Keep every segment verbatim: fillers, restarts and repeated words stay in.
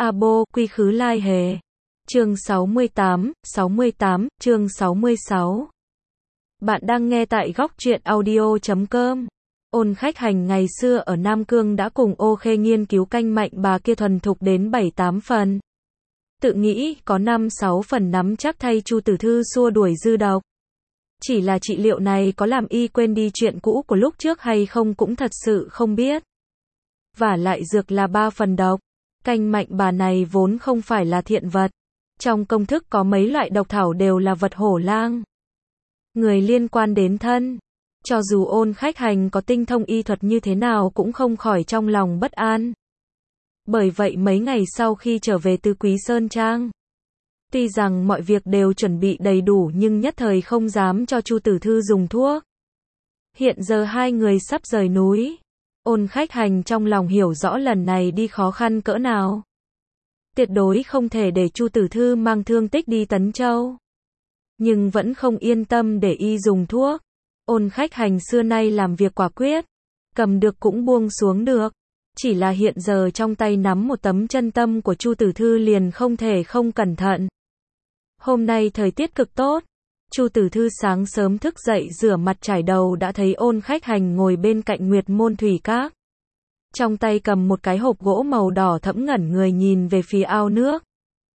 Abo, quy khứ lai hề. Chương sáu mươi tám, sáu mươi tám, chương sáu mươi sáu. Bạn đang nghe tại góc truyện audio chấm com. Ôn Khách Hành ngày xưa ở Nam Cương đã cùng Ô Khê nghiên cứu canh mạnh bà kia thuần thục đến bảy tám phần. Tự nghĩ có năm sáu phần nắm chắc thay Chu Tử Thư xua đuổi dư độc. Chỉ là trị liệu này có làm y quên đi chuyện cũ của lúc trước hay không cũng thật sự không biết. Vả lại dược là ba phần độc. Canh mạnh bà này vốn không phải là thiện vật. Trong công thức có mấy loại độc thảo đều là vật hổ lang. Người liên quan đến thân. Cho dù Ôn Khách Hành có tinh thông y thuật như thế nào cũng không khỏi trong lòng bất an. Bởi vậy mấy ngày sau khi trở về từ Quý Sơn Trang, tuy rằng mọi việc đều chuẩn bị đầy đủ nhưng nhất thời không dám cho Chu Tử Thư dùng thuốc. Hiện giờ hai người sắp rời núi. Ôn Khách Hành trong lòng hiểu rõ lần này đi khó khăn cỡ nào. Tuyệt đối không thể để Chu Tử Thư mang thương tích đi Tấn Châu. Nhưng vẫn không yên tâm để y dùng thuốc. Ôn Khách Hành xưa nay làm việc quả quyết. Cầm được cũng buông xuống được. Chỉ là hiện giờ trong tay nắm một tấm chân tâm của Chu Tử Thư liền không thể không cẩn thận. Hôm nay thời tiết cực tốt. Chu Tử Thư sáng sớm thức dậy rửa mặt trải đầu đã thấy Ôn Khách Hành ngồi bên cạnh Nguyệt Môn Thủy Các. Trong tay cầm một cái hộp gỗ màu đỏ thẫm ngẩn người nhìn về phía ao nước.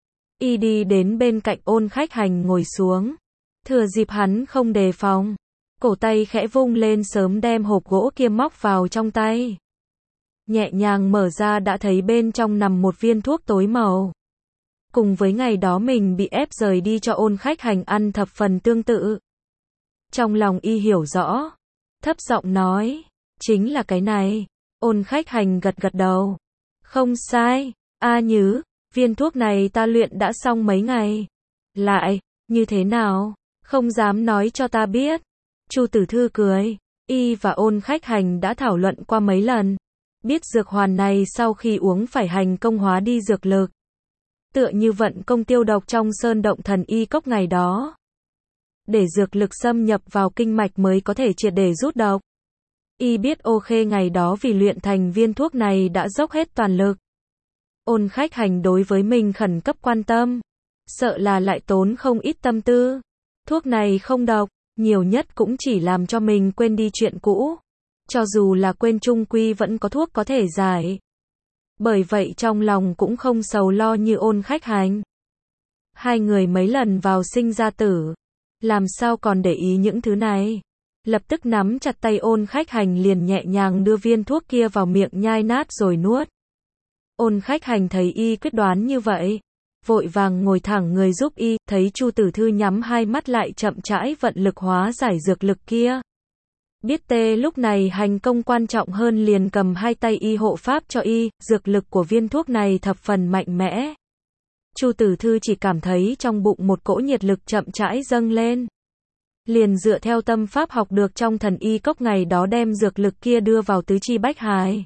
Y đi đến bên cạnh Ôn Khách Hành ngồi xuống. Thừa dịp hắn không đề phòng, cổ tay khẽ vung lên sớm đem hộp gỗ kia móc vào trong tay. Nhẹ nhàng mở ra đã thấy bên trong nằm một viên thuốc tối màu. Cùng với ngày đó mình bị ép rời đi cho Ôn Khách Hành ăn thập phần tương tự. Trong lòng y hiểu rõ. Thấp giọng nói. Chính là cái này. Ôn Khách Hành gật gật đầu. Không sai. A Nhứ, viên thuốc này ta luyện đã xong mấy ngày. Lại, như thế nào? Không dám nói cho ta biết. Chu Tử Thư cười. Y và Ôn Khách Hành đã thảo luận qua mấy lần. Biết dược hoàn này sau khi uống phải hành công hóa đi dược lực. Tựa như vận công tiêu độc trong sơn động thần y cốc ngày đó. Để dược lực xâm nhập vào kinh mạch mới có thể triệt để rút độc. Y biết Ô Khê ngày đó vì luyện thành viên thuốc này đã dốc hết toàn lực. Ôn Khách Hành đối với mình khẩn cấp quan tâm. Sợ là lại tốn không ít tâm tư. Thuốc này không độc, nhiều nhất cũng chỉ làm cho mình quên đi chuyện cũ. Cho dù là quên chung quy vẫn có thuốc có thể giải. Bởi vậy trong lòng cũng không sầu lo như Ôn Khách Hành. Hai người mấy lần vào sinh ra tử. Làm sao còn để ý những thứ này. Lập tức nắm chặt tay Ôn Khách Hành liền nhẹ nhàng đưa viên thuốc kia vào miệng nhai nát rồi nuốt. Ôn Khách Hành thấy y quyết đoán như vậy. Vội vàng ngồi thẳng người giúp y, thấy Chu Tử Thư nhắm hai mắt lại chậm rãi vận lực hóa giải dược lực kia. Biết tê lúc này hành công quan trọng hơn liền cầm hai tay y hộ pháp cho y, dược lực của viên thuốc này thập phần mạnh mẽ. Chu Tử Thư chỉ cảm thấy trong bụng một cỗ nhiệt lực chậm rãi dâng lên. Liền dựa theo tâm pháp học được trong thần y cốc ngày đó đem dược lực kia đưa vào tứ chi bách hải.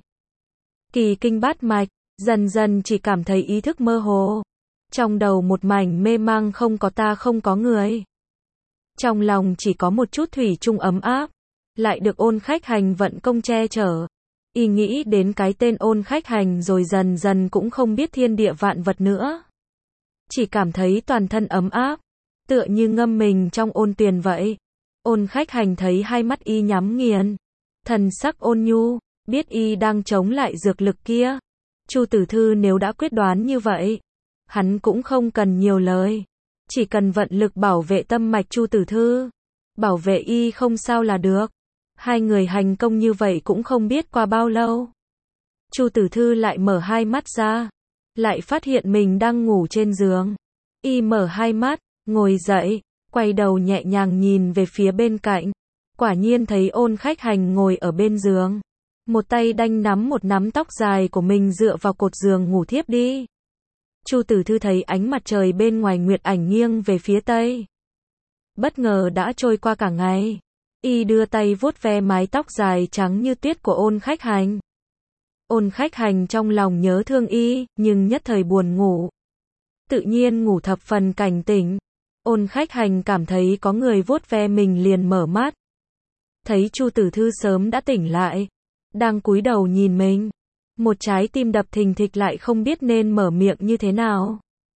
Kỳ kinh bát mạch, dần dần chỉ cảm thấy ý thức mơ hồ. Trong đầu một mảnh mê mang không có ta không có người. Trong lòng chỉ có một chút thủy chung ấm áp. Lại được Ôn Khách Hành vận công che chở. Y nghĩ đến cái tên Ôn Khách Hành rồi dần dần cũng không biết thiên địa vạn vật nữa. Chỉ cảm thấy toàn thân ấm áp. Tựa như ngâm mình trong ôn tuyền vậy. Ôn Khách Hành thấy hai mắt y nhắm nghiền. Thần sắc ôn nhu. Biết y đang chống lại dược lực kia. Chu Tử Thư nếu đã quyết đoán như vậy. Hắn cũng không cần nhiều lời. Chỉ cần vận lực bảo vệ tâm mạch Chu Tử Thư. Bảo vệ y không sao là được. Hai người hành công như vậy cũng không biết qua bao lâu. Chu Tử Thư lại mở hai mắt ra. Lại phát hiện mình đang ngủ trên giường. Y mở hai mắt, ngồi dậy, quay đầu nhẹ nhàng nhìn về phía bên cạnh. Quả nhiên thấy Ôn Khách Hành ngồi ở bên giường. Một tay đanh nắm một nắm tóc dài của mình dựa vào cột giường ngủ thiếp đi. Chu Tử Thư thấy ánh mặt trời bên ngoài nguyệt ảnh nghiêng về phía tây. Bất ngờ đã trôi qua cả ngày. Y đưa tay vuốt ve mái tóc dài trắng như tuyết của Ôn Khách Hành. Ôn Khách Hành trong lòng nhớ thương y, nhưng nhất thời buồn ngủ. Tự nhiên ngủ thập phần cảnh tỉnh. Ôn Khách Hành cảm thấy có người vuốt ve mình liền mở mắt. Thấy Chu Tử Thư sớm đã tỉnh lại. Đang cúi đầu nhìn mình. Một trái tim đập thình thịch lại không biết nên mở miệng như thế nào.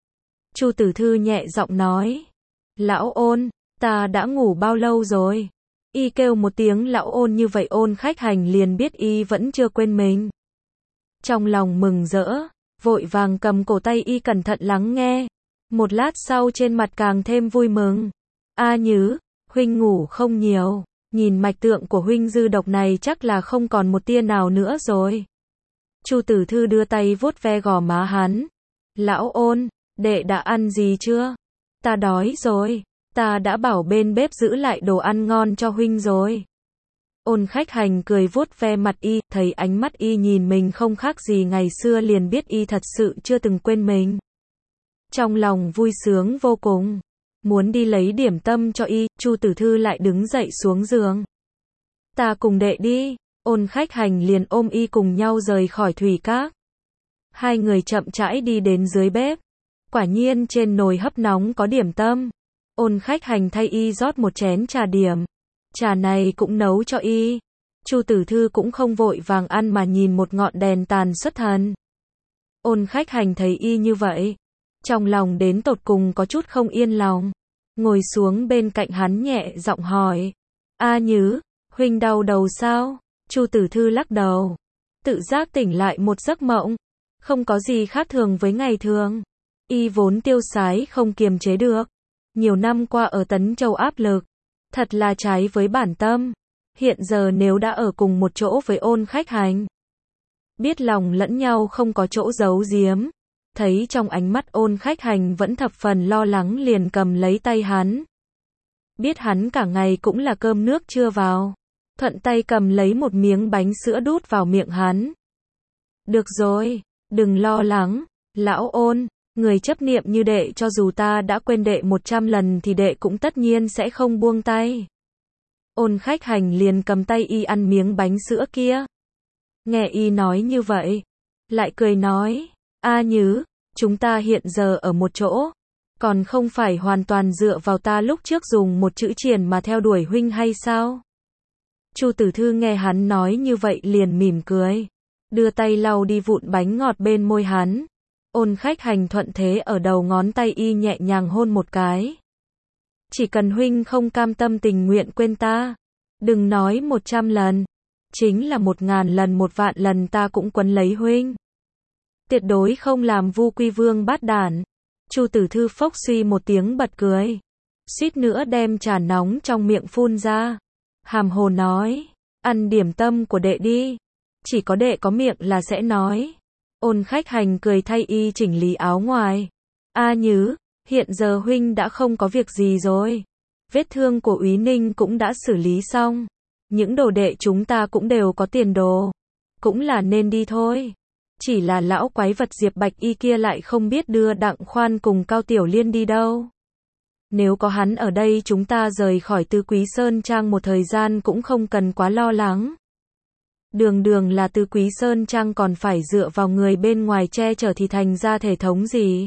Chu Tử Thư nhẹ giọng nói. Lão Ôn, ta đã ngủ bao lâu rồi? Y kêu một tiếng lão Ôn như vậy Ôn Khách Hành liền biết y vẫn chưa quên mình. Trong lòng mừng rỡ, vội vàng cầm cổ tay y cẩn thận lắng nghe. Một lát sau trên mặt càng thêm vui mừng. A Nhứ, huynh ngủ không nhiều, nhìn mạch tượng của huynh dư độc này chắc là không còn một tia nào nữa rồi. Chu Tử Thư đưa tay vuốt ve gò má hắn. Lão Ôn, đệ đã ăn gì chưa? Ta đói rồi, ta đã bảo bên bếp giữ lại đồ ăn ngon cho huynh rồi. Ôn Khách Hành cười vuốt ve mặt y, thấy ánh mắt y nhìn mình không khác gì ngày xưa liền biết y thật sự chưa từng quên mình. Trong lòng vui sướng vô cùng, muốn đi lấy điểm tâm cho y, Chu Tử Thư lại đứng dậy xuống giường. Ta cùng đệ đi. Ôn Khách Hành liền ôm y cùng nhau rời khỏi thủy các. Hai người chậm rãi đi đến dưới bếp. Quả nhiên trên nồi hấp nóng có điểm tâm. Ôn Khách Hành thay y rót một chén trà điểm. Trà này cũng nấu cho y. Chu Tử Thư cũng không vội vàng ăn mà nhìn một ngọn đèn tàn xuất thần. Ôn Khách Hành thấy y như vậy, trong lòng đến tột cùng có chút không yên lòng. Ngồi xuống bên cạnh hắn nhẹ giọng hỏi. A Nhứ, huynh đau đầu sao? Chu Tử Thư lắc đầu. Tự giác tỉnh lại một giấc mộng. Không có gì khác thường với ngày thường. Y vốn tiêu sái không kiềm chế được. Nhiều năm qua ở Tấn Châu áp lực. Thật là trái với bản tâm. Hiện giờ nếu đã ở cùng một chỗ với Ôn Khách Hành. Biết lòng lẫn nhau không có chỗ giấu giếm. Thấy trong ánh mắt Ôn Khách Hành vẫn thập phần lo lắng liền cầm lấy tay hắn. Biết hắn cả ngày cũng là cơm nước chưa vào. Thuận tay cầm lấy một miếng bánh sữa đút vào miệng hắn. Được rồi, đừng lo lắng, lão Ôn, người chấp niệm như đệ cho dù ta đã quên đệ một trăm lần thì đệ cũng tất nhiên sẽ không buông tay. Ôn Khách Hành liền cầm tay y ăn miếng bánh sữa kia. Nghe y nói như vậy, lại cười nói, A Nhứ, chúng ta hiện giờ ở một chỗ, còn không phải hoàn toàn dựa vào ta lúc trước dùng một chữ triền mà theo đuổi huynh hay sao? Chu Tử Thư nghe hắn nói như vậy liền mỉm cười, đưa tay lau đi vụn bánh ngọt bên môi hắn. Ôn Khách Hành thuận thế ở đầu ngón tay y nhẹ nhàng hôn một cái. Chỉ cần huynh không cam tâm tình nguyện quên ta, đừng nói một trăm lần, chính là một ngàn lần một vạn lần ta cũng quấn lấy huynh. Tuyệt đối không làm vu quy vương bát đản. Chu Tử Thư phốc suy một tiếng bật cười, suýt nữa đem trà nóng trong miệng phun ra. Hàm hồ nói, ăn điểm tâm của đệ đi, chỉ có đệ có miệng là sẽ nói. Ôn Khách Hành cười thay y chỉnh lý áo ngoài. A Nhứ, hiện giờ huynh đã không có việc gì rồi. Vết thương của Úy Ninh cũng đã xử lý xong. Những đồ đệ chúng ta cũng đều có tiền đồ. Cũng là nên đi thôi. Chỉ là lão quái vật Diệp Bạch Y kia lại không biết đưa Đặng Khoan cùng Cao Tiểu Liên đi đâu. Nếu có hắn ở đây chúng ta rời khỏi Tứ Quý Sơn Trang một thời gian cũng không cần quá lo lắng. Đường đường là Tứ Quý Sơn Trang còn phải dựa vào người bên ngoài che chở thì thành ra thể thống gì.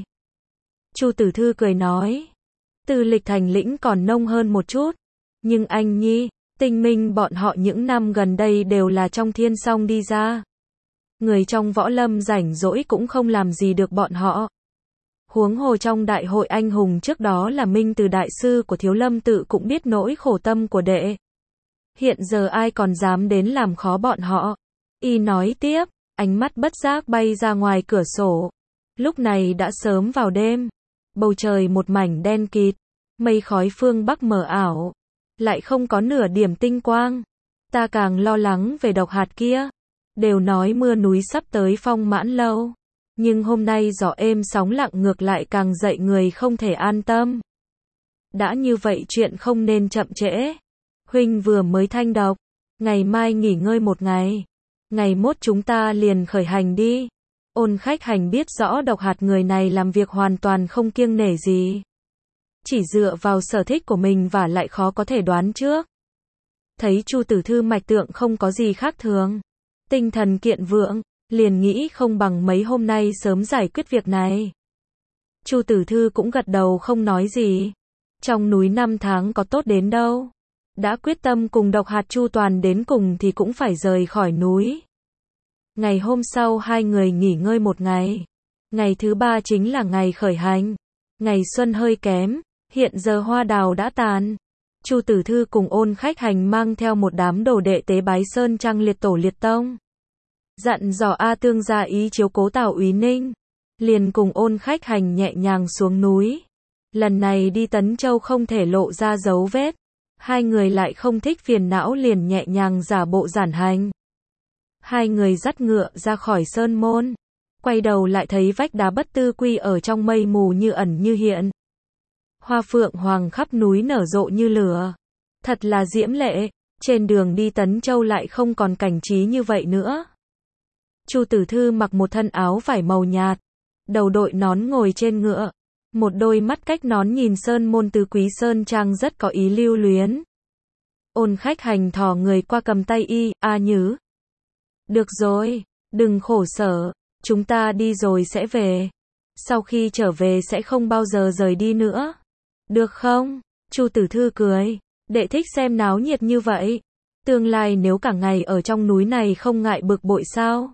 Chu Tử Thư cười nói. Tư Lịch Thành lĩnh còn nông hơn một chút. Nhưng anh Nhi, Tinh Minh bọn họ những năm gần đây đều là trong thiên song đi ra. Người trong võ lâm rảnh rỗi cũng không làm gì được bọn họ. Huống hồ trong đại hội anh hùng trước đó là Minh Từ đại sư của Thiếu Lâm tự cũng biết nỗi khổ tâm của đệ. Hiện giờ ai còn dám đến làm khó bọn họ. Y nói tiếp, ánh mắt bất giác bay ra ngoài cửa sổ. Lúc này đã sớm vào đêm. Bầu trời một mảnh đen kịt. Mây khói phương Bắc mờ ảo. Lại không có nửa điểm tinh quang. Ta càng lo lắng về độc hạt kia. Đều nói mưa núi sắp tới Phong Mãn Lâu. Nhưng hôm nay gió êm sóng lặng ngược lại càng dậy người không thể an tâm. Đã như vậy chuyện không nên chậm trễ. Huynh vừa mới thanh độc. Ngày mai nghỉ ngơi một ngày. Ngày mốt chúng ta liền khởi hành đi. Ôn Khách Hành biết rõ độc hạt người này làm việc hoàn toàn không kiêng nể gì. Chỉ dựa vào sở thích của mình và lại khó có thể đoán trước. Thấy Chu Tử Thư mạch tượng không có gì khác thường. Tinh thần kiện vượng, liền nghĩ không bằng mấy hôm nay sớm giải quyết việc này. Chu Tử Thư cũng gật đầu không nói gì. Trong núi năm tháng có tốt đến đâu. Đã quyết tâm cùng độc hạt chu toàn đến cùng thì cũng phải rời khỏi núi. Ngày hôm sau hai người nghỉ ngơi một ngày. Ngày thứ ba chính là ngày khởi hành. Ngày xuân hơi kém, hiện giờ hoa đào đã tàn. Chu Tử Thư cùng Ôn Khách Hành mang theo một đám đồ đệ tế bái sơn trang liệt tổ liệt tông. Dặn dò A Tương ra ý chiếu cố Tào Úy Ninh. Liền cùng Ôn Khách Hành nhẹ nhàng xuống núi. Lần này đi Tấn Châu không thể lộ ra dấu vết. Hai người lại không thích phiền não liền nhẹ nhàng giả bộ giản hành. Hai người dắt ngựa ra khỏi sơn môn. Quay đầu lại thấy vách đá Bất Tư Quy ở trong mây mù như ẩn như hiện. Hoa phượng hoàng khắp núi nở rộ như lửa. Thật là diễm lệ. Trên đường đi Tấn Châu lại không còn cảnh trí như vậy nữa. Chu Tử Thư mặc một thân áo vải màu nhạt. Đầu đội nón ngồi trên ngựa. Một đôi mắt cách nón nhìn sơn môn tứ quý sơn trang rất có ý lưu luyến. Ôn Khách Hành thò người qua cầm tay y, A Nhứ. Được rồi, đừng khổ sở, chúng ta đi rồi sẽ về. Sau khi trở về sẽ không bao giờ rời đi nữa. Được không? Chu Tử Thư cười, đệ thích xem náo nhiệt như vậy. Tương lai nếu cả ngày ở trong núi này không ngại bực bội sao?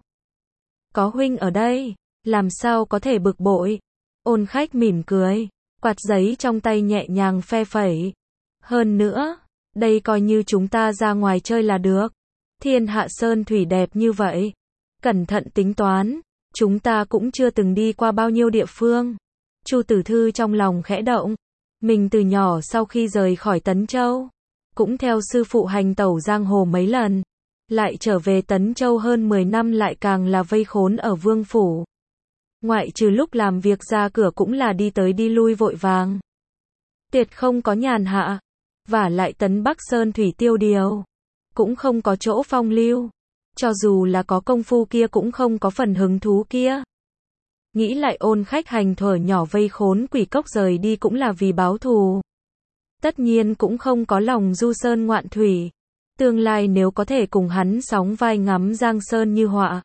Có huynh ở đây, làm sao có thể bực bội? Ôn Khách mỉm cười, quạt giấy trong tay nhẹ nhàng phe phẩy. Hơn nữa, đây coi như chúng ta ra ngoài chơi là được. Thiên hạ sơn thủy đẹp như vậy. Cẩn thận tính toán, chúng ta cũng chưa từng đi qua bao nhiêu địa phương. Chu Tử Thư trong lòng khẽ động. Mình từ nhỏ sau khi rời khỏi Tấn Châu, cũng theo sư phụ hành tẩu giang hồ mấy lần. Lại trở về Tấn Châu hơn mười năm lại càng là vây khốn ở vương phủ. Ngoại trừ lúc làm việc ra cửa cũng là đi tới đi lui vội vàng. Tuyệt không có nhàn hạ. Và lại Tấn Bắc Sơn thủy tiêu điều. Cũng không có chỗ phong lưu. Cho dù là có công phu kia cũng không có phần hứng thú kia. Nghĩ lại Ôn Khách Hành thuở nhỏ vây khốn quỷ cốc rời đi cũng là vì báo thù. Tất nhiên cũng không có lòng du sơn ngoạn thủy. Tương lai nếu có thể cùng hắn sóng vai ngắm giang sơn như họa.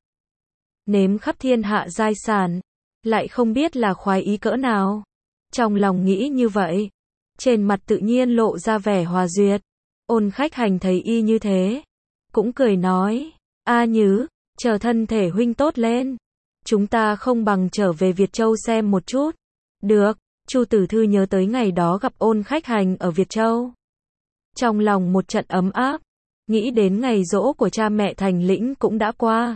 Nếm khắp thiên hạ giai sản. Lại không biết là khoái ý cỡ nào. Trong lòng nghĩ như vậy. Trên mặt tự nhiên lộ ra vẻ hòa duyệt. Ôn Khách Hành thấy y như thế. Cũng cười nói. A Nhứ, chờ thân thể huynh tốt lên. Chúng ta không bằng trở về Việt Châu xem một chút. Được, Chu Tử Thư nhớ tới ngày đó gặp Ôn Khách Hành ở Việt Châu. Trong lòng một trận ấm áp. Nghĩ đến ngày giỗ của cha mẹ Thành Lĩnh cũng đã qua.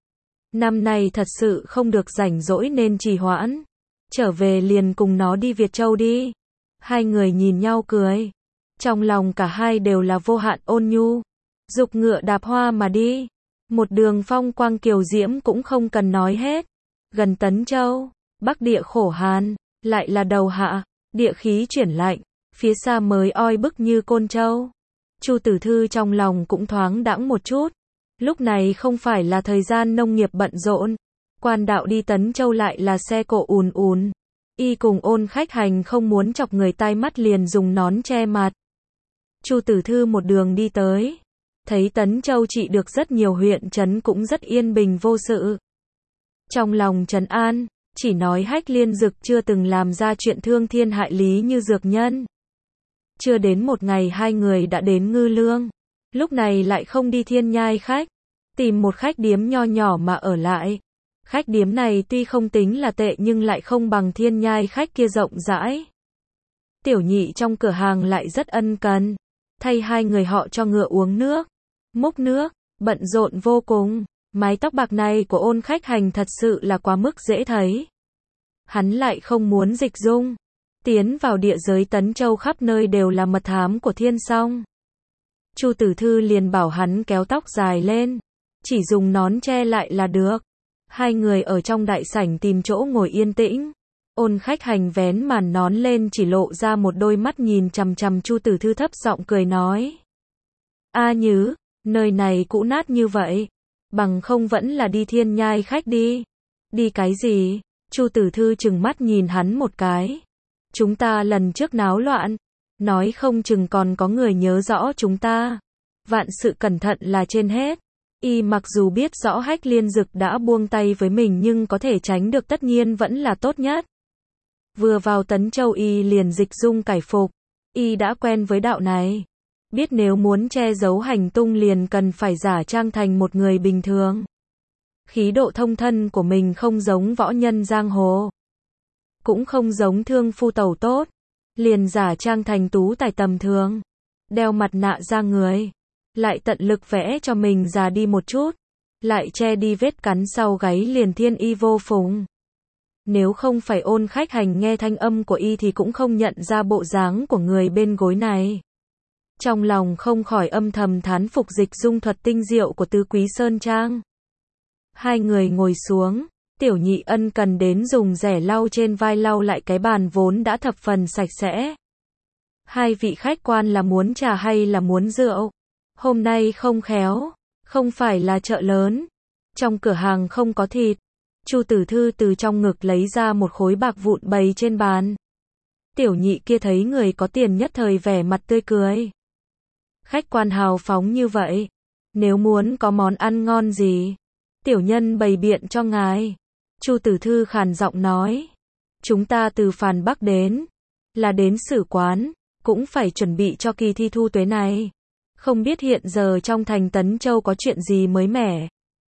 Năm nay thật sự không được rảnh rỗi nên trì hoãn. Trở về liền cùng nó đi Việt Châu đi. Hai người nhìn nhau cười. Trong lòng cả hai đều là vô hạn ôn nhu. Dục ngựa đạp hoa mà đi. Một đường phong quang kiều diễm cũng không cần nói hết. Gần Tấn Châu, bắc địa khổ hàn, lại là đầu hạ, địa khí chuyển lạnh, phía xa mới oi bức như Côn Châu. Chu Tử Thư trong lòng cũng thoáng đãng một chút. Lúc này không phải là thời gian nông nghiệp bận rộn. Quan đạo đi Tấn Châu lại là xe cộ ùn ùn. Y cùng Ôn Khách Hành không muốn chọc người tai mắt liền dùng nón che mặt. Chu Tử Thư một đường đi tới. Thấy Tấn Châu trị được rất nhiều huyện trấn cũng rất yên bình vô sự. Trong lòng trấn an, chỉ nói Hách Liên Dực chưa từng làm ra chuyện thương thiên hại lý như dược nhân. Chưa đến một ngày hai người đã đến Ngư Lương. Lúc này lại không đi Thiên Nhai khách. Tìm một khách điếm nho nhỏ mà ở lại. Khách điếm này tuy không tính là tệ nhưng lại không bằng Thiên Nhai khách kia rộng rãi. Tiểu nhị trong cửa hàng lại rất ân cần. Thay hai người họ cho ngựa uống nước. Múc nước, bận rộn vô cùng. Mái tóc bạc này của Ôn Khách Hành thật sự là quá mức dễ thấy. Hắn lại không muốn dịch dung. Tiến vào địa giới Tấn Châu khắp nơi đều là mật thám của Thiên Song. Chu Tử Thư liền bảo hắn kéo tóc dài lên. Chỉ dùng nón che lại là được. Hai người ở trong đại sảnh tìm chỗ ngồi yên tĩnh. Ôn Khách Hành vén màn nón lên chỉ lộ ra một đôi mắt nhìn chằm chằm Chu Tử Thư thấp giọng cười nói. A Nhứ, nơi này cũ nát như vậy. Bằng không vẫn là đi Thiên Nhai khách đi. Đi cái gì? Chu Tử Thư chừng mắt nhìn hắn một cái. Chúng ta lần trước náo loạn. Nói không chừng còn có người nhớ rõ chúng ta. Vạn sự cẩn thận là trên hết. Y mặc dù biết rõ Hách Liên Dực đã buông tay với mình nhưng có thể tránh được tất nhiên vẫn là tốt nhất. Vừa vào Tấn Châu Y liền dịch dung cải phục. Y đã quen với đạo này. Biết nếu muốn che giấu hành tung liền cần phải giả trang thành một người bình thường. Khí độ thông thân của mình không giống võ nhân giang hồ. Cũng không giống thương phu tẩu tốt. Liền giả trang thành tú tài tầm thường. Đeo mặt nạ ra người. Lại tận lực vẽ cho mình già đi một chút. Lại che đi vết cắn sau gáy liền thiên y vô phùng. Nếu không phải Ôn Khách Hành nghe thanh âm của y thì cũng không nhận ra bộ dáng của người bên gối này. Trong lòng không khỏi âm thầm thán phục dịch dung thuật tinh diệu của Tứ Quý Sơn Trang. Hai người ngồi xuống, Tiểu Nhị ân cần đến dùng rẻ lau trên vai lau lại cái bàn vốn đã thập phần sạch sẽ. Hai vị khách quan là muốn trà hay là muốn rượu? Hôm nay không khéo, không phải là chợ lớn. Trong cửa hàng không có thịt. Chu Tử Thư từ trong ngực lấy ra một khối bạc vụn bày trên bàn. Tiểu Nhị kia thấy người có tiền nhất thời vẻ mặt tươi cười. Khách quan hào phóng như vậy. Nếu muốn có món ăn ngon gì, tiểu nhân bày biện cho ngài. Chu Tử Thư khàn giọng nói. Chúng ta từ Phàn Bắc đến, là đến Sử Quán, cũng phải chuẩn bị cho kỳ thi thu tuế này. Không biết hiện giờ trong thành Tấn Châu có chuyện gì mới mẻ.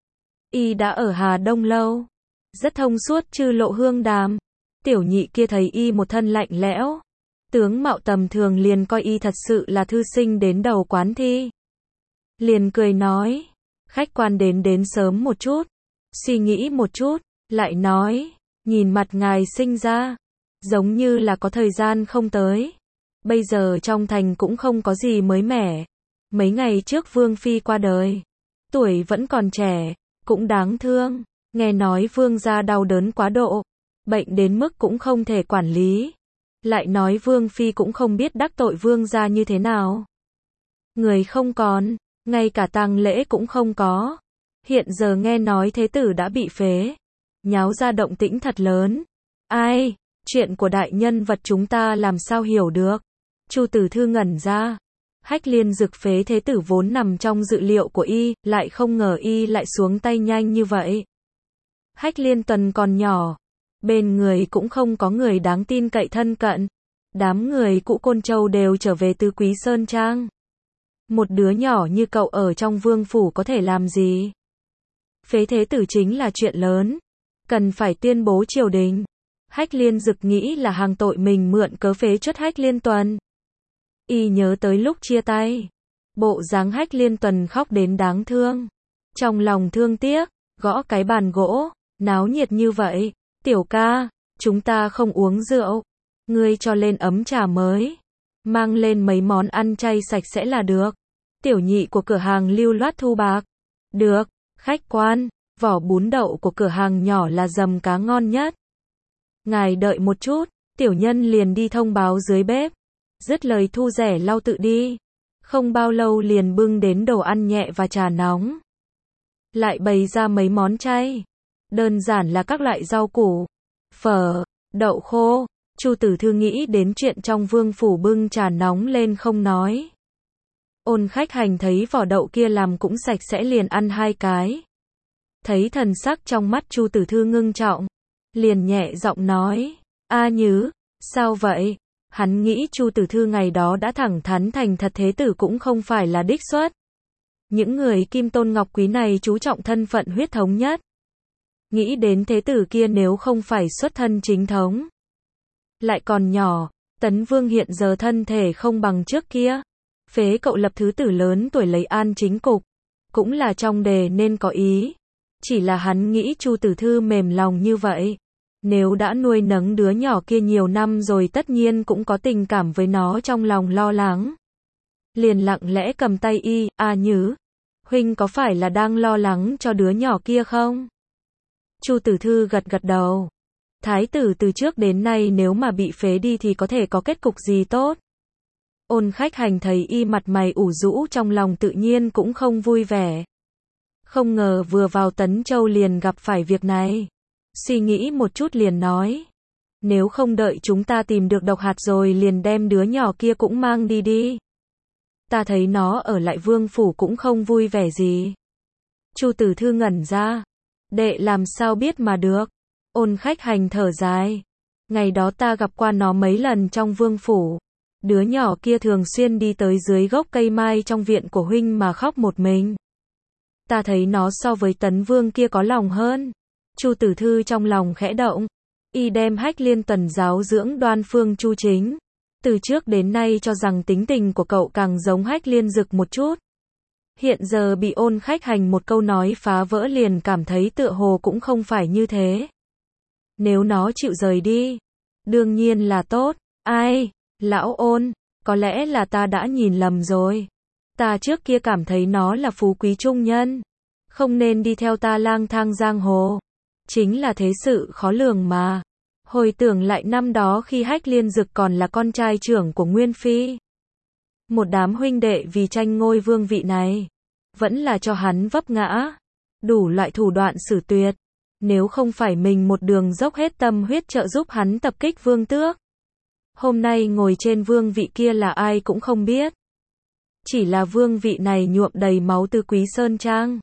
Y đã ở Hà Đông lâu, rất thông suốt chư lộ hương đàm. Tiểu Nhị kia thấy y một thân lạnh lẽo, tướng mạo tầm thường liền coi y thật sự là thư sinh đến đầu quán thi. Liền cười nói, khách quan đến đến sớm một chút, suy nghĩ một chút, lại nói, nhìn mặt ngài sinh ra, giống như là có thời gian không tới. Bây giờ trong thành cũng không có gì mới mẻ. Mấy ngày trước Vương Phi qua đời, tuổi vẫn còn trẻ, cũng đáng thương. Nghe nói Vương gia đau đớn quá độ, bệnh đến mức cũng không thể quản lý. Lại nói Vương Phi cũng không biết đắc tội Vương gia như thế nào. Người không còn, ngay cả tang lễ cũng không có. Hiện giờ nghe nói thế tử đã bị phế, nháo ra động tĩnh thật lớn. Ai, chuyện của đại nhân vật chúng ta làm sao hiểu được? Chu Tử Thư ngẩn ra. Hách Liên Dực phế thế tử vốn nằm trong dự liệu của y, lại không ngờ y lại xuống tay nhanh như vậy. Hách Liên Tuần còn nhỏ, bên người cũng không có người đáng tin cậy thân cận. Đám người cũ Côn Châu đều trở về Tứ Quý Sơn Trang. Một đứa nhỏ như cậu ở trong vương phủ có thể làm gì? Phế thế tử chính là chuyện lớn, cần phải tuyên bố triều đình. Hách Liên Dực nghĩ là hàng tội mình mượn cớ phế truất Hách Liên Tuần. Y nhớ tới lúc chia tay, bộ dáng Hách Liên Tuần khóc đến đáng thương. Trong lòng thương tiếc, gõ cái bàn gỗ, náo nhiệt như vậy. Tiểu ca, chúng ta không uống rượu. Ngươi cho lên ấm trà mới. Mang lên mấy món ăn chay sạch sẽ là được. Tiểu Nhị của cửa hàng lưu loát thu bạc. Được, khách quan, vỏ bún đậu của cửa hàng nhỏ là dầm cá ngon nhất. Ngài đợi một chút, tiểu nhân liền đi thông báo dưới bếp. Dứt lời thu rẻ lau tự đi. Không bao lâu liền bưng đến đồ ăn nhẹ và trà nóng. Lại bày ra mấy món chay. Đơn giản là các loại rau củ, phở, đậu khô. Chu Tử Thư nghĩ đến chuyện trong vương phủ bưng trà nóng lên không nói. Ôn Khách Hành thấy vỏ đậu kia làm cũng sạch sẽ liền ăn hai cái. Thấy thần sắc trong mắt Chu Tử Thư ngưng trọng, liền nhẹ giọng nói, A Nhứ, sao vậy? Hắn nghĩ Chu Tử Thư ngày đó đã thẳng thắn thành thật thế tử cũng không phải là đích xuất. Những người kim tôn ngọc quý này chú trọng thân phận huyết thống nhất. Nghĩ đến thế tử kia nếu không phải xuất thân chính thống, lại còn nhỏ, Tấn Vương hiện giờ thân thể không bằng trước kia. Phế cậu lập thứ tử lớn tuổi lấy an chính cục, cũng là trong đề nên có ý. Chỉ là hắn nghĩ Chu Tử Thư mềm lòng như vậy. Nếu đã nuôi nấng đứa nhỏ kia nhiều năm rồi tất nhiên cũng có tình cảm với nó, trong lòng lo lắng. Liền lặng lẽ cầm tay y, A Nhứ, huynh có phải là đang lo lắng cho đứa nhỏ kia không? Chu Tử Thư gật gật đầu. Thái tử từ trước đến nay nếu mà bị phế đi thì có thể có kết cục gì tốt? Ôn Khách Hành thấy y mặt mày ủ rũ trong lòng tự nhiên cũng không vui vẻ. Không ngờ vừa vào Tấn Châu liền gặp phải việc này. Suy nghĩ một chút liền nói. Nếu không đợi chúng ta tìm được độc hạt rồi liền đem đứa nhỏ kia cũng mang đi đi. Ta thấy nó ở lại vương phủ cũng không vui vẻ gì. Chu Tử Thư ngẩn ra. Đệ làm sao biết mà được. Ôn Khách Hành thở dài. Ngày đó ta gặp qua nó mấy lần trong vương phủ. Đứa nhỏ kia thường xuyên đi tới dưới gốc cây mai trong viện của huynh mà khóc một mình. Ta thấy nó so với Tấn Vương kia có lòng hơn. Chu Tử Thư trong lòng khẽ động. Y đem Hách Liên Tuần giáo dưỡng đoan phương chu chính. Từ trước đến nay cho rằng tính tình của cậu càng giống Hách Liên Dực một chút. Hiện giờ bị Ôn Khách Hành một câu nói phá vỡ liền cảm thấy tựa hồ cũng không phải như thế. Nếu nó chịu rời đi, đương nhiên là tốt. Ai, lão Ôn, có lẽ là ta đã nhìn lầm rồi. Ta trước kia cảm thấy nó là phú quý trung nhân, không nên đi theo ta lang thang giang hồ. Chính là thế sự khó lường mà. Hồi tưởng lại năm đó khi Hách Liên Dực còn là con trai trưởng của Nguyên Phi. Một đám huynh đệ vì tranh ngôi vương vị này, vẫn là cho hắn vấp ngã. Đủ loại thủ đoạn xử tuyệt. Nếu không phải mình một đường dốc hết tâm huyết trợ giúp hắn tập kích vương tước, hôm nay ngồi trên vương vị kia là ai cũng không biết. Chỉ là vương vị này nhuộm đầy máu từ Quý Sơn Trang,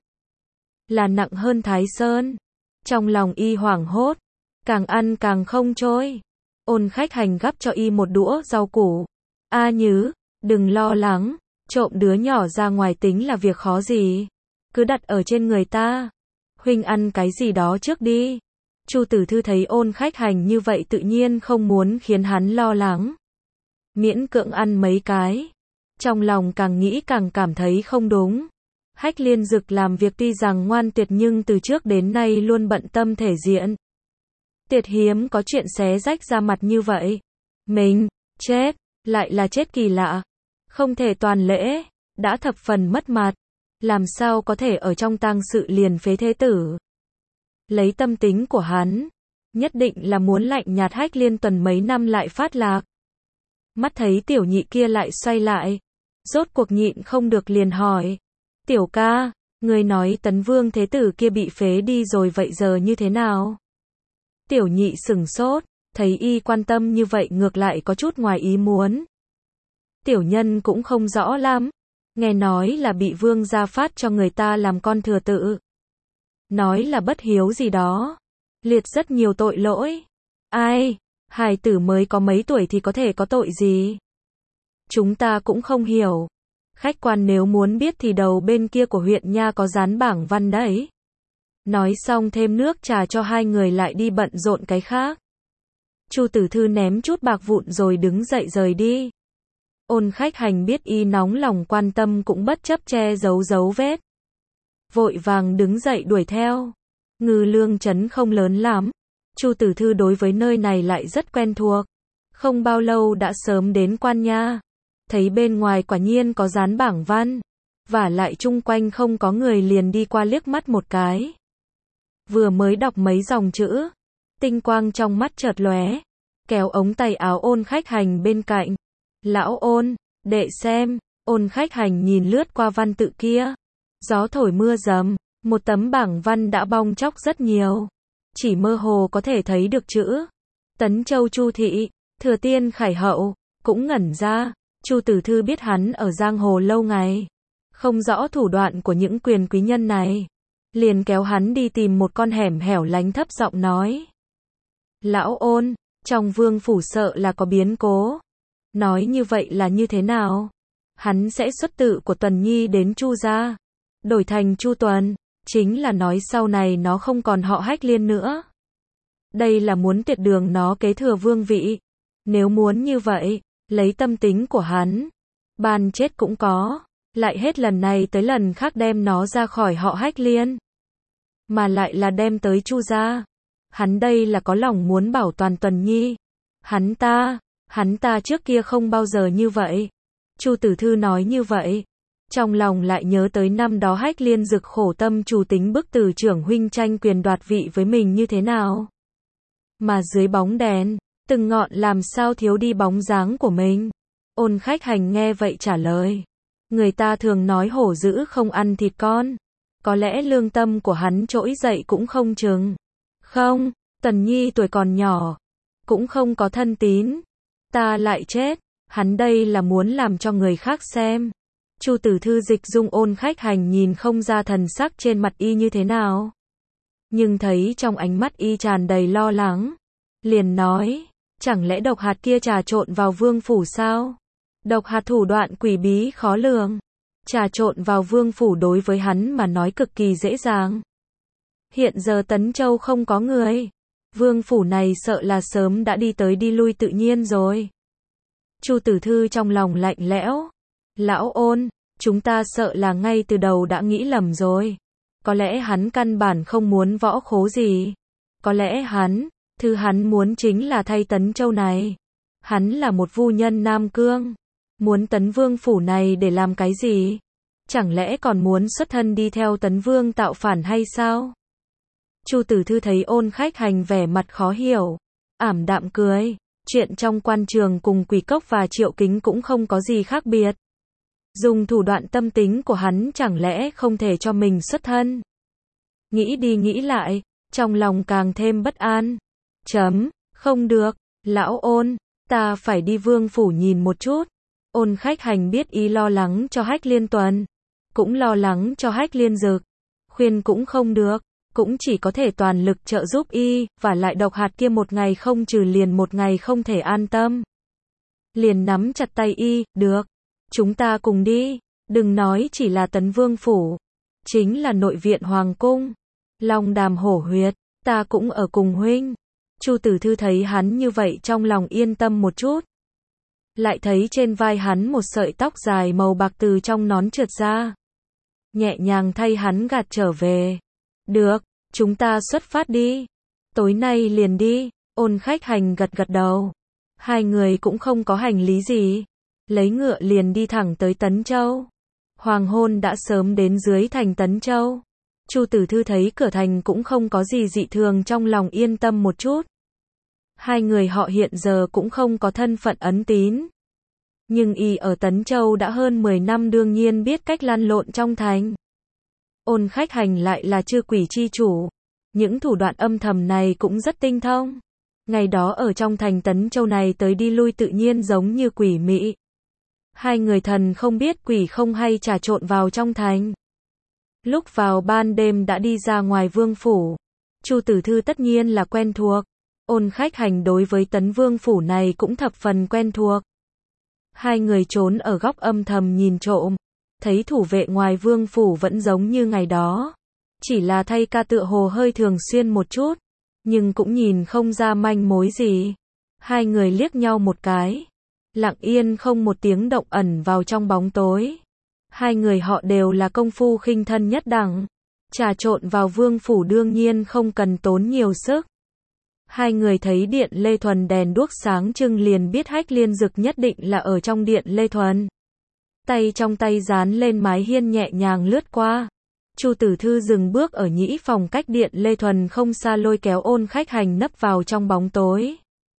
là nặng hơn Thái Sơn. Trong lòng y hoảng hốt, càng ăn càng không trôi. Ôn Khách Hành gắp cho y một đũa rau củ. A Nhứ, đừng lo lắng, trộm đứa nhỏ ra ngoài tính là việc khó gì, cứ đặt ở trên người ta. Huynh ăn cái gì đó trước đi. Chu Tử Thư thấy Ôn Khách Hành như vậy tự nhiên không muốn khiến hắn lo lắng. Miễn cưỡng ăn mấy cái. Trong lòng càng nghĩ càng cảm thấy không đúng. Hách Liên Dực làm việc tuy rằng ngoan tuyệt nhưng từ trước đến nay luôn bận tâm thể diện. Tuyệt hiếm có chuyện xé rách ra mặt như vậy. Mình, chết, lại là chết kỳ lạ. Không thể toàn lễ, đã thập phần mất mặt. Làm sao có thể ở trong tang sự liền phế thế tử. Lấy tâm tính của hắn, nhất định là muốn lạnh nhạt Hách Liên Tuần mấy năm lại phát lạc. Mắt thấy tiểu nhị kia lại xoay lại, rốt cuộc nhịn không được liền hỏi. Tiểu ca, người nói Tấn Vương thế tử kia bị phế đi rồi vậy giờ như thế nào? Tiểu nhị sửng sốt, thấy y quan tâm như vậy ngược lại có chút ngoài ý muốn. Tiểu nhân cũng không rõ lắm, nghe nói là bị vương gia phát cho người ta làm con thừa tự. Nói là bất hiếu gì đó, liệt rất nhiều tội lỗi. Ai, hài tử mới có mấy tuổi thì có thể có tội gì? Chúng ta cũng không hiểu. Khách quan nếu muốn biết thì đầu bên kia của huyện nha có dán bảng văn đấy. Nói xong thêm nước trà cho hai người lại đi bận rộn cái khác. Chu Tử Thư ném chút bạc vụn rồi đứng dậy rời đi. Ôn Khách Hành biết y nóng lòng quan tâm cũng bất chấp che giấu dấu vết. Vội vàng đứng dậy đuổi theo. Ngư Lương trấn không lớn lắm. Chu Tử Thư đối với nơi này lại rất quen thuộc. Không bao lâu đã sớm đến quan nha. Thấy bên ngoài quả nhiên có dán bảng văn. Vả lại chung quanh không có người liền đi qua liếc mắt một cái. Vừa mới đọc mấy dòng chữ, tinh quang trong mắt chợt lóe, kéo ống tay áo Ôn Khách Hành bên cạnh. Lão Ôn, đệ xem. Ôn Khách Hành nhìn lướt qua văn tự kia. Gió thổi mưa rầm, một tấm bảng văn đã bong tróc rất nhiều. Chỉ mơ hồ có thể thấy được chữ Tấn Châu Chu Thị, Thừa Tiên Khải Hậu, cũng ngẩn ra. Chu Tử Thư biết hắn ở giang hồ lâu ngày, không rõ thủ đoạn của những quyền quý nhân này, liền kéo hắn đi tìm một con hẻm hẻo lánh thấp giọng nói. Lão Ôn, trong vương phủ sợ là có biến cố. Nói như vậy là như thế nào? Hắn sẽ xuất tự của Tuần Nhi đến Chu gia, đổi thành Chu Tuần, chính là nói sau này nó không còn họ Hách Liên nữa. Đây là muốn tuyệt đường nó kế thừa vương vị. Nếu muốn như vậy, lấy tâm tính của hắn, ban chết cũng có, lại hết lần này tới lần khác đem nó ra khỏi họ Hách Liên, mà lại là đem tới Chu gia. Hắn đây là có lòng muốn bảo toàn Tuần Nhi. Hắn ta, hắn ta trước kia không bao giờ như vậy. Chu Tử Thư nói như vậy, trong lòng lại nhớ tới năm đó Hách Liên Dực khổ tâm chủ tính bức tử trưởng huynh tranh quyền đoạt vị với mình như thế nào. Mà dưới bóng đèn, từng ngọn làm sao thiếu đi bóng dáng của mình. Ôn Khách Hành nghe vậy trả lời. Người ta thường nói hổ dữ không ăn thịt con. Có lẽ lương tâm của hắn trỗi dậy cũng không chừng. Không, Tần Nhi tuổi còn nhỏ, cũng không có thân tín. Ta lại chết, hắn đây là muốn làm cho người khác xem. Chu Tử Thư dịch dung Ôn Khách Hành nhìn không ra thần sắc trên mặt y như thế nào. Nhưng thấy trong ánh mắt y tràn đầy lo lắng. Liền nói, chẳng lẽ độc hạt kia trà trộn vào vương phủ sao? Độc hạt thủ đoạn quỷ bí khó lường. Trà trộn vào vương phủ đối với hắn mà nói cực kỳ dễ dàng. Hiện giờ Tấn Châu không có người. Vương phủ này sợ là sớm đã đi tới đi lui tự nhiên rồi. Chu Tử Thư trong lòng lạnh lẽo. Lão Ôn, chúng ta sợ là ngay từ đầu đã nghĩ lầm rồi. Có lẽ hắn căn bản không muốn võ khố gì. Có lẽ hắn, thứ hắn muốn chính là thay Tấn Châu này. Hắn là một vu nhân Nam Cương. Muốn Tấn Vương phủ này để làm cái gì? Chẳng lẽ còn muốn xuất thân đi theo Tấn Vương tạo phản hay sao? Chu Tử Thư thấy Ôn Khách Hành vẻ mặt khó hiểu, ảm đạm cười. Chuyện trong quan trường cùng Quỷ Cốc và Triệu Kính cũng không có gì khác biệt. Dùng thủ đoạn tâm tính của hắn chẳng lẽ không thể cho mình xuất thân? Nghĩ đi nghĩ lại, trong lòng càng thêm bất an. Chấm, không được, lão Ôn, ta phải đi vương phủ nhìn một chút. Ôn Khách Hành biết y lo lắng cho Hách Liên Tuần, cũng lo lắng cho Hách Liên Dực. Khuyên cũng không được, cũng chỉ có thể toàn lực trợ giúp y, và lại độc hạt kia một ngày không trừ liền một ngày không thể an tâm. Liền nắm chặt tay y, được, chúng ta cùng đi, đừng nói chỉ là Tấn Vương phủ, chính là nội viện Hoàng cung, Long Đàm Hổ Huyệt, ta cũng ở cùng huynh. Chu Tử Thư thấy hắn như vậy trong lòng yên tâm một chút. Lại thấy trên vai hắn một sợi tóc dài màu bạc từ trong nón trượt ra. Nhẹ nhàng thay hắn gạt trở về. Được, chúng ta xuất phát đi. Tối nay liền đi. Ôn Khách Hành gật gật đầu. Hai người cũng không có hành lý gì. Lấy ngựa liền đi thẳng tới Tấn Châu. Hoàng hôn đã sớm đến dưới thành Tấn Châu. Chu Tử Thư thấy cửa thành cũng không có gì dị thường trong lòng yên tâm một chút. Hai người họ hiện giờ cũng không có thân phận ấn tín. Nhưng y ở Tấn Châu đã hơn mười năm đương nhiên biết cách lăn lộn trong thành. Ôn Khách Hành lại là chư quỷ chi chủ. Những thủ đoạn âm thầm này cũng rất tinh thông. Ngày đó ở trong thành Tấn Châu này tới đi lui tự nhiên giống như quỷ mị. Hai người thần không biết quỷ không hay trà trộn vào trong thành. Lúc vào ban đêm đã đi ra ngoài vương phủ. Chu Tử Thư tất nhiên là quen thuộc. Ôn Khách Hành đối với Tấn Vương phủ này cũng thập phần quen thuộc. Hai người trốn ở góc âm thầm nhìn trộm. Thấy thủ vệ ngoài vương phủ vẫn giống như ngày đó. Chỉ là thay ca tựa hồ hơi thường xuyên một chút. Nhưng cũng nhìn không ra manh mối gì. Hai người liếc nhau một cái. Lặng yên không một tiếng động ẩn vào trong bóng tối. Hai người họ đều là công phu khinh thân nhất đẳng. Trà trộn vào vương phủ đương nhiên không cần tốn nhiều sức. Hai người thấy điện Lê Thuần đèn đuốc sáng trưng liền biết Hách Liên Dực nhất định là ở trong điện Lê Thuần. Tay trong tay dán lên mái hiên nhẹ nhàng lướt qua. Chu Tử Thư dừng bước ở nhĩ phòng cách điện Lê Thuần không xa lôi kéo Ôn Khách Hành nấp vào trong bóng tối.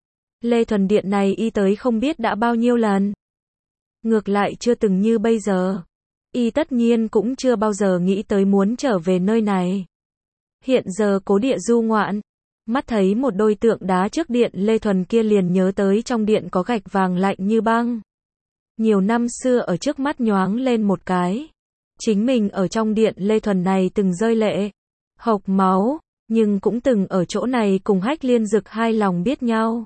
Lê Thuần điện này y tới không biết đã bao nhiêu lần. Ngược lại chưa từng như bây giờ. Y tất nhiên cũng chưa bao giờ nghĩ tới muốn trở về nơi này. Hiện giờ cố địa du ngoạn. Mắt thấy một đôi tượng đá trước điện Lê Thuần kia liền nhớ tới trong điện có gạch vàng lạnh như băng. Nhiều năm xưa ở trước mắt nhoáng lên một cái. Chính mình ở trong điện Lê Thuần này từng rơi lệ, hộc máu, nhưng cũng từng ở chỗ này cùng Hách Liên Dực hai lòng biết nhau.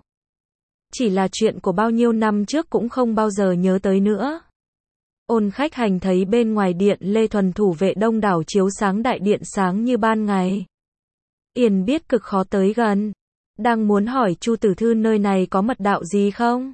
Chỉ là chuyện của bao nhiêu năm trước cũng không bao giờ nhớ tới nữa. Ôn Khách Hành thấy bên ngoài điện Lê Thuần thủ vệ đông đảo chiếu sáng đại điện sáng như ban ngày. Yền biết cực khó tới gần. Đang muốn hỏi Chu Tử Thư nơi này có mật đạo gì không?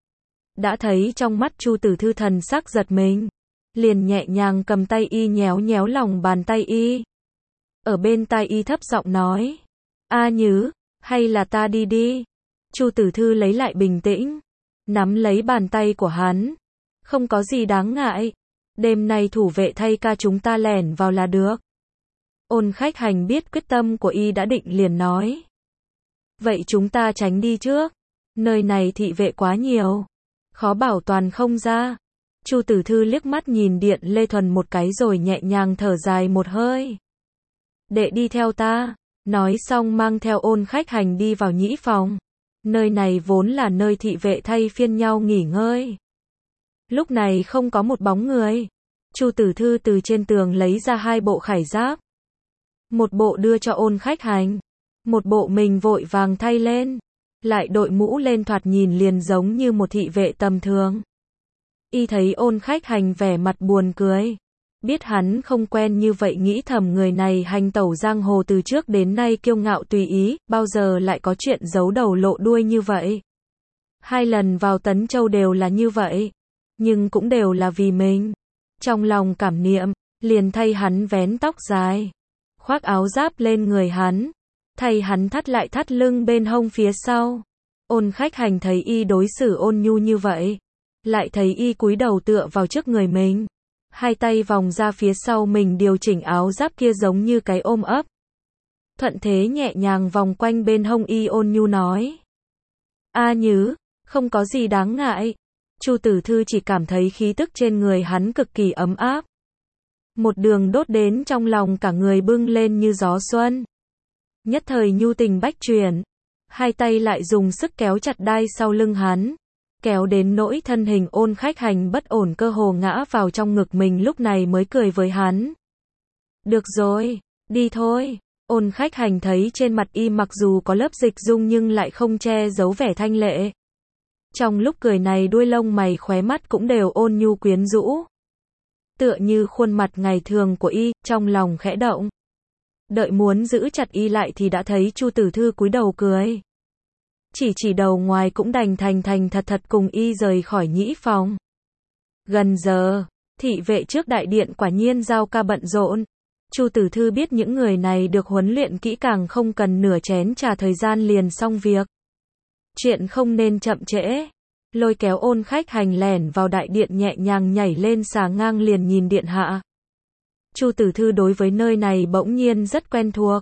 Đã thấy trong mắt Chu Tử Thư thần sắc giật mình. Liền nhẹ nhàng cầm tay y nhéo nhéo lòng bàn tay y. Ở bên tai y thấp giọng nói. A Nhứ, hay là ta đi đi? Chu Tử Thư lấy lại bình tĩnh. Nắm lấy bàn tay của hắn. Không có gì đáng ngại. Đêm nay thủ vệ thay ca chúng ta lẻn vào là được. Ôn Khách Hành biết quyết tâm của y đã định liền nói. Vậy chúng ta tránh đi trước. Nơi này thị vệ quá nhiều. Khó bảo toàn không ra. Chu Tử Thư liếc mắt nhìn điện Lê Thuần một cái rồi nhẹ nhàng thở dài một hơi. Đệ đi theo ta. Nói xong mang theo Ôn Khách Hành đi vào nhĩ phòng. Nơi này vốn là nơi thị vệ thay phiên nhau nghỉ ngơi. Lúc này không có một bóng người. Chu Tử Thư từ trên tường lấy ra hai bộ khải giáp. Một bộ đưa cho Ôn Khách Hành. Một bộ mình vội vàng thay lên. Lại đội mũ lên thoạt nhìn liền giống như một thị vệ tầm thường. Y thấy Ôn Khách Hành vẻ mặt buồn cười. Biết hắn không quen như vậy, nghĩ thầm người này hành tẩu giang hồ từ trước đến nay kiêu ngạo tùy ý, bao giờ lại có chuyện giấu đầu lộ đuôi như vậy. Hai lần vào Tấn Châu đều là như vậy, nhưng cũng đều là vì mình. Trong lòng cảm niệm, liền thay hắn vén tóc dài, khoác áo giáp lên người hắn, thay hắn thắt lại thắt lưng bên hông phía sau. Ôn Khách Hành thấy y đối xử ôn nhu như vậy, lại thấy y cúi đầu tựa vào trước người mình, hai tay vòng ra phía sau mình điều chỉnh áo giáp kia giống như cái ôm ấp. Thuận thế nhẹ nhàng vòng quanh bên hông y, ôn nhu nói: "A Nhứ, không có gì đáng ngại." Chu Tử Thư chỉ cảm thấy khí tức trên người hắn cực kỳ ấm áp. Một đường đốt đến trong lòng cả người bưng lên như gió xuân. Nhất thời nhu tình bách chuyển, hai tay lại dùng sức kéo chặt đai sau lưng hắn, kéo đến nỗi thân hình Ôn Khách Hành bất ổn cơ hồ ngã vào trong ngực mình, lúc này mới cười với hắn. "Được rồi, đi thôi." Ôn Khách Hành thấy trên mặt y mặc dù có lớp dịch dung nhưng lại không che giấu vẻ thanh lệ. Trong lúc cười này đuôi lông mày khóe mắt cũng đều ôn nhu quyến rũ. Tựa như khuôn mặt ngày thường của y, trong lòng khẽ động. Đợi muốn giữ chặt y lại thì đã thấy Chu Tử Thư cúi đầu cười. Chỉ chỉ đầu ngoài cũng đành thành thành thật thật cùng y rời khỏi nhĩ phòng. Gần giờ, thị vệ trước đại điện quả nhiên giao ca bận rộn. Chu Tử Thư biết những người này được huấn luyện kỹ càng, không cần nửa chén trà thời gian liền xong việc. Chuyện không nên chậm trễ. Lôi kéo Ôn Khách Hành lẻn vào đại điện, nhẹ nhàng nhảy lên xà ngang liền nhìn điện hạ. Chu Tử Thư đối với nơi này bỗng nhiên rất quen thuộc.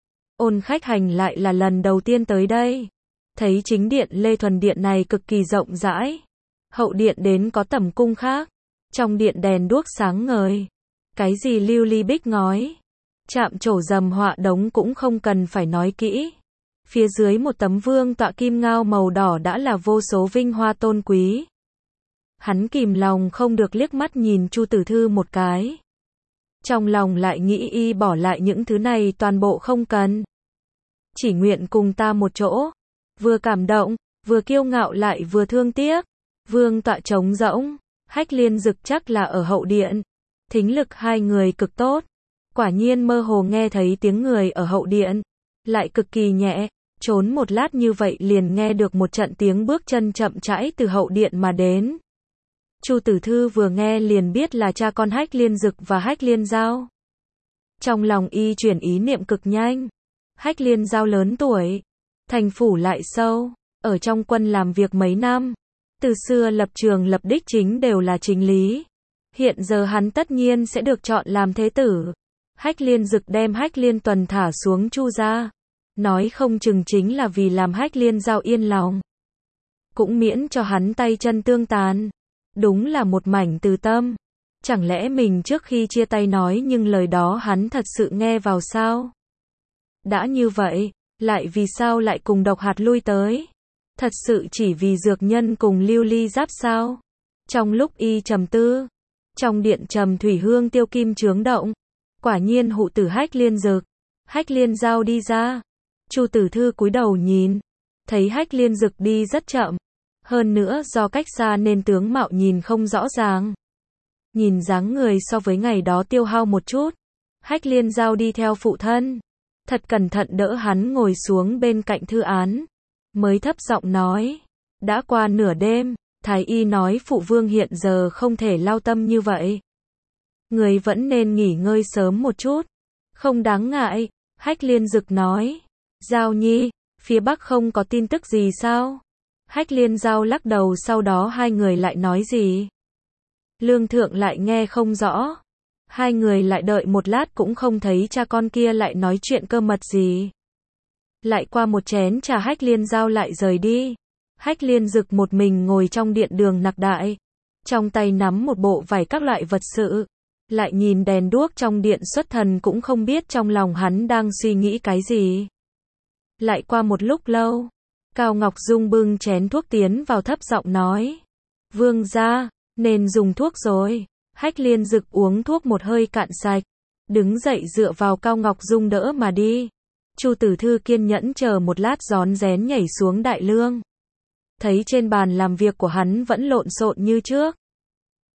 Ôn Khách Hành lại là lần đầu tiên tới đây. Thấy chính điện Lê Thuần Điện này cực kỳ rộng rãi. Hậu điện đến có tầm cung khác. Trong điện đèn đuốc sáng ngời. Cái gì lưu ly bích ngói, chạm trổ rầm họa đống cũng không cần phải nói kỹ. Phía dưới một tấm vương tọa kim ngao màu đỏ đã là vô số vinh hoa tôn quý. Hắn kìm lòng không được liếc mắt nhìn Chu Tử Thư một cái. Trong lòng lại nghĩ y bỏ lại những thứ này toàn bộ không cần. Chỉ nguyện cùng ta một chỗ. Vừa cảm động, vừa kiêu ngạo lại vừa thương tiếc. Vương tọa trống rỗng, Hách Liên Dực chắc là ở hậu điện. Thính lực hai người cực tốt. Quả nhiên mơ hồ nghe thấy tiếng người ở hậu điện. Lại cực kỳ nhẹ. Trốn một lát như vậy liền nghe được một trận tiếng bước chân chậm rãi từ hậu điện mà đến. Chu Tử Thư vừa nghe liền biết là cha con Hách Liên Dực và Hách Liên Giao. Trong lòng y chuyển ý niệm cực nhanh. Hách Liên Giao lớn tuổi, thành phủ lại sâu, ở trong quân làm việc mấy năm. Từ xưa lập trường lập đích chính đều là chính lý. Hiện giờ hắn tất nhiên sẽ được chọn làm thế tử. Hách Liên Dực đem Hách Liên Tuần thả xuống Chu gia. Nói không chừng chính là vì làm Hách Liên Giao yên lòng. Cũng miễn cho hắn tay chân tương tàn. Đúng là một mảnh từ tâm. Chẳng lẽ mình trước khi chia tay nói nhưng lời đó hắn thật sự nghe vào sao? Đã như vậy, lại vì sao lại cùng Độc Hạt lui tới? Thật sự chỉ vì dược nhân cùng lưu ly giáp sao? Trong lúc y trầm tư, trong điện trầm thủy hương tiêu kim chướng động. Quả nhiên hụ tử Hách Liên Dực, Hách Liên Giao đi ra. Chu Tử Thư cúi đầu nhìn, thấy Hách Liên Dực đi rất chậm. Hơn nữa do cách xa nên tướng mạo nhìn không rõ ràng. Nhìn dáng người so với ngày đó tiêu hao một chút. Hách Liên Giao đi theo phụ thân. Thật cẩn thận đỡ hắn ngồi xuống bên cạnh thư án. Mới thấp giọng nói. Đã qua nửa đêm, Thái y nói phụ vương hiện giờ không thể lao tâm như vậy. Người vẫn nên nghỉ ngơi sớm một chút. Không đáng ngại, Hách Liên Dực nói. Giao nhi, phía Bắc không có tin tức gì sao? Hách Liên Giao lắc đầu, sau đó hai người lại nói gì? Lương thượng lại nghe không rõ. Hai người lại đợi một lát cũng không thấy cha con kia lại nói chuyện cơ mật gì. Lại qua một chén trà Hách Liên Giao lại rời đi. Hách Liên Dực một mình ngồi trong điện đường nặc đại. Trong tay nắm một bộ vải các loại vật sự. Lại nhìn đèn đuốc trong điện xuất thần cũng không biết trong lòng hắn đang suy nghĩ cái gì. Lại qua một lúc lâu. Cao Ngọc Dung bưng chén thuốc tiến vào thấp giọng nói. Vương gia, nên dùng thuốc rồi. Hách Liên Dực uống thuốc một hơi cạn sạch. Đứng dậy dựa vào Cao Ngọc Dung đỡ mà đi. Chu Tử Thư kiên nhẫn chờ một lát rón rén nhảy xuống đại lương. Thấy trên bàn làm việc của hắn vẫn lộn xộn như trước.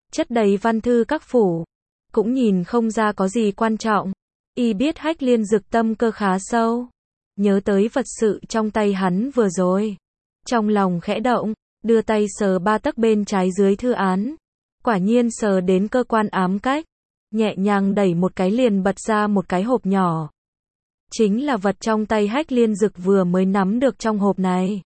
chất đầy văn thư các phủ, cũng nhìn không ra có gì quan trọng. Y biết Hách Liên Dực tâm cơ khá sâu, nhớ tới vật sự trong tay hắn vừa rồi, trong lòng khẽ động, đưa tay sờ ba tấc bên trái dưới thư án, quả nhiên sờ đến cơ quan ám cách, nhẹ nhàng đẩy một cái liền bật ra một cái hộp nhỏ. Chính là vật trong tay Hách Liên Dực vừa mới nắm được trong hộp này.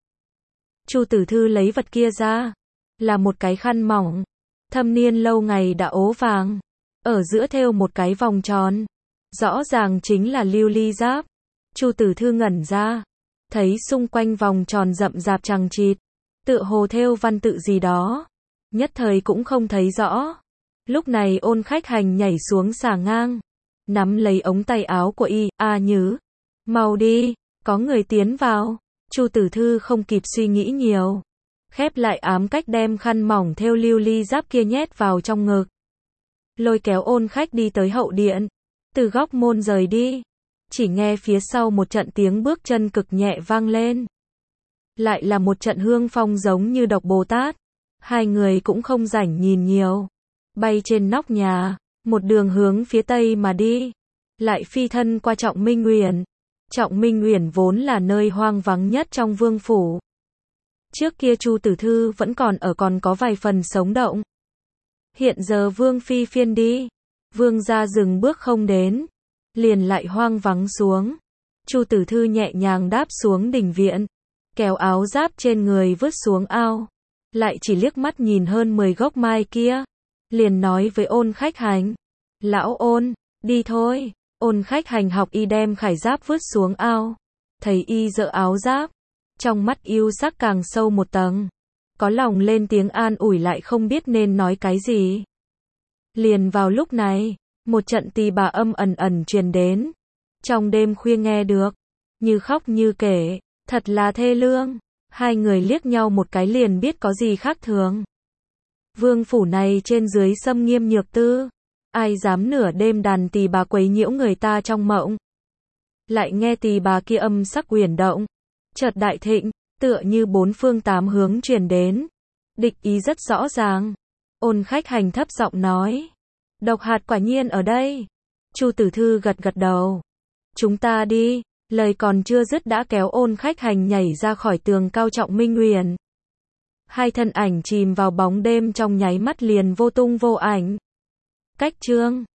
Chu Tử Thư lấy vật kia ra, là một cái khăn mỏng, thâm niên lâu ngày đã ố vàng, ở giữa thêu một cái vòng tròn, rõ ràng chính là lưu ly giáp. Chu Tử Thư ngẩn ra, thấy xung quanh vòng tròn rậm rạp chằng chịt, tựa hồ thêu văn tự gì đó, nhất thời cũng không thấy rõ. Lúc này Ôn Khách Hành nhảy xuống xà ngang, nắm lấy ống tay áo của y, "A Nhứ, mau đi, có người tiến vào." Chu Tử Thư không kịp suy nghĩ nhiều, khép lại ám cách đem khăn mỏng thêu lưu ly giáp kia nhét vào trong ngực, lôi kéo Ôn Khách đi tới hậu điện, từ góc môn rời đi. Chỉ nghe phía sau một trận tiếng bước chân cực nhẹ vang lên, lại là một trận hương phong giống như độc Bồ Tát. Hai người cũng không rảnh nhìn nhiều, bay trên nóc nhà, một đường hướng phía tây mà đi, lại phi thân qua Trọng Minh Uyển. Trọng Minh Uyển vốn là nơi hoang vắng nhất trong vương phủ. Trước kia Chu Tử Thư vẫn còn ở, còn có vài phần sống động. Hiện giờ vương phi phiên đi, vương gia dừng bước không đến, liền lại hoang vắng xuống. Chu Tử Thư nhẹ nhàng đáp xuống đình viện, kéo áo giáp trên người vứt xuống ao, lại chỉ liếc mắt nhìn hơn mười gốc mai kia, liền nói với Ôn Khách Hành, "Lão Ôn, đi thôi." Ôn Khách Hành học y đem khải giáp vứt xuống ao, thấy y dỡ áo giáp, trong mắt yêu sắc càng sâu một tầng, có lòng lên tiếng an ủi lại không biết nên nói cái gì. Liền vào lúc này, một trận tỳ bà âm ẩn ẩn truyền đến, trong đêm khuya nghe được, như khóc như kể, thật là thê lương. Hai người liếc nhau một cái liền biết có gì khác thường. Vương phủ này trên dưới xâm nghiêm nhược tư, ai dám nửa đêm đàn tỳ bà quấy nhiễu người ta trong mộng. Lại nghe tỳ bà kia âm sắc uyển động, chợt đại thịnh, tựa như bốn phương tám hướng truyền đến, địch ý rất rõ ràng. Ôn Khách Hành thấp giọng nói, "Độc hạt quả nhiên ở đây." Chu Tử Thư gật gật đầu, "Chúng ta đi." Lời còn chưa dứt đã kéo Ôn Khách Hành nhảy ra khỏi tường cao Trọng Minh Uyển. Hai thân ảnh chìm vào bóng đêm trong nháy mắt liền vô tung vô ảnh. Cách chương